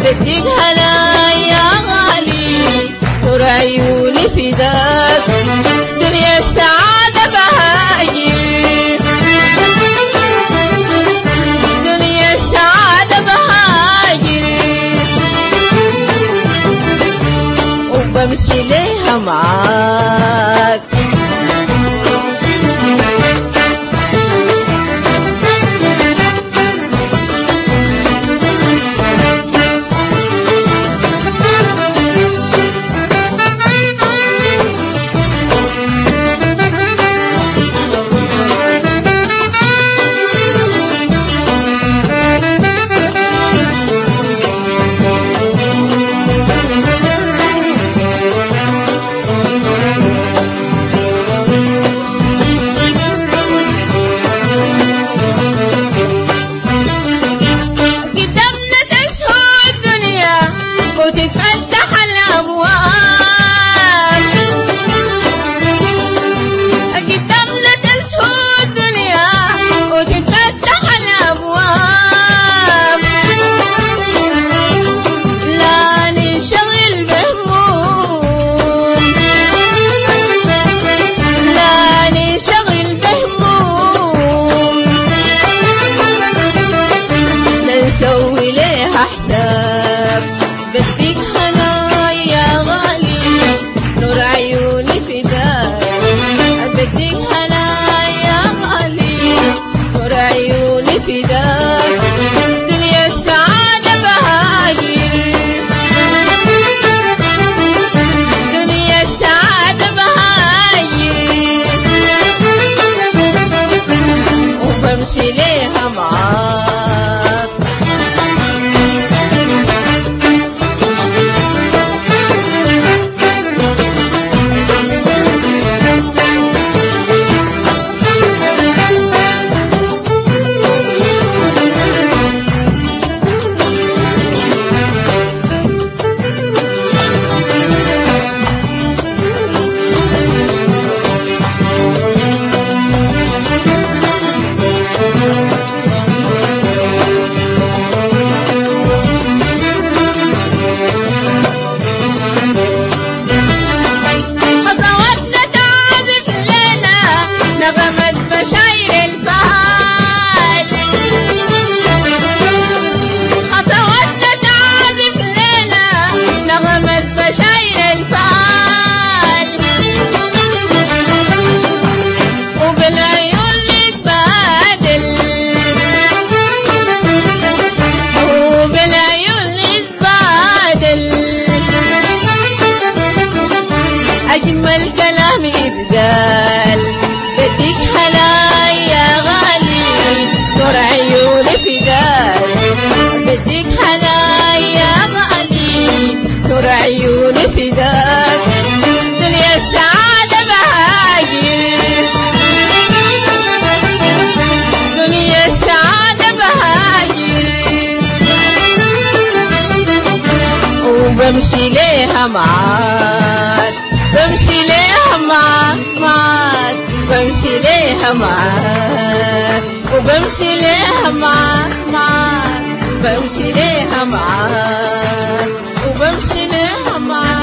بديك هنا يا غالي نور عيوني فداك دنيا السعادة بهاجر دنيا السعادة بهاجر وبمشي ليها معاك وتتفتح الأبواب قدامنا تسهو الدنيا وتتفتح الأبواب لا ننشغل بهموم لا ننشغل بهموم نسوي ليها حساب بديك هنا يا غالي نور عيوني فداك بديك هنا يا غالي نور عيوني فداك دنيا السعادة بهاجر دنيا السعادة بهاجر وبمشي ليها معاك أجمل كلام يتقال بديك هلا يا غالي نور عيوني فداك بديك هلا يا غالي نور عيوني فداك دنيا السعادة بهاجر دنيا السعادة بهاجر وبمشي ليها معاك بمشي ليها معاك بمشي ليها معاك وبمشي ليها معاك بمشي ليها معاك وبمشي ليها معاك